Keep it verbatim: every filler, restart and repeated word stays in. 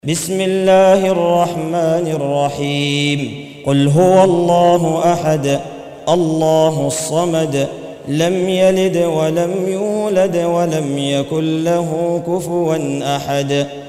بسم الله الرحمن الرحيم قل هو الله أحد الله الصمد لم يلد ولم يولد ولم يكن له كفوا أحد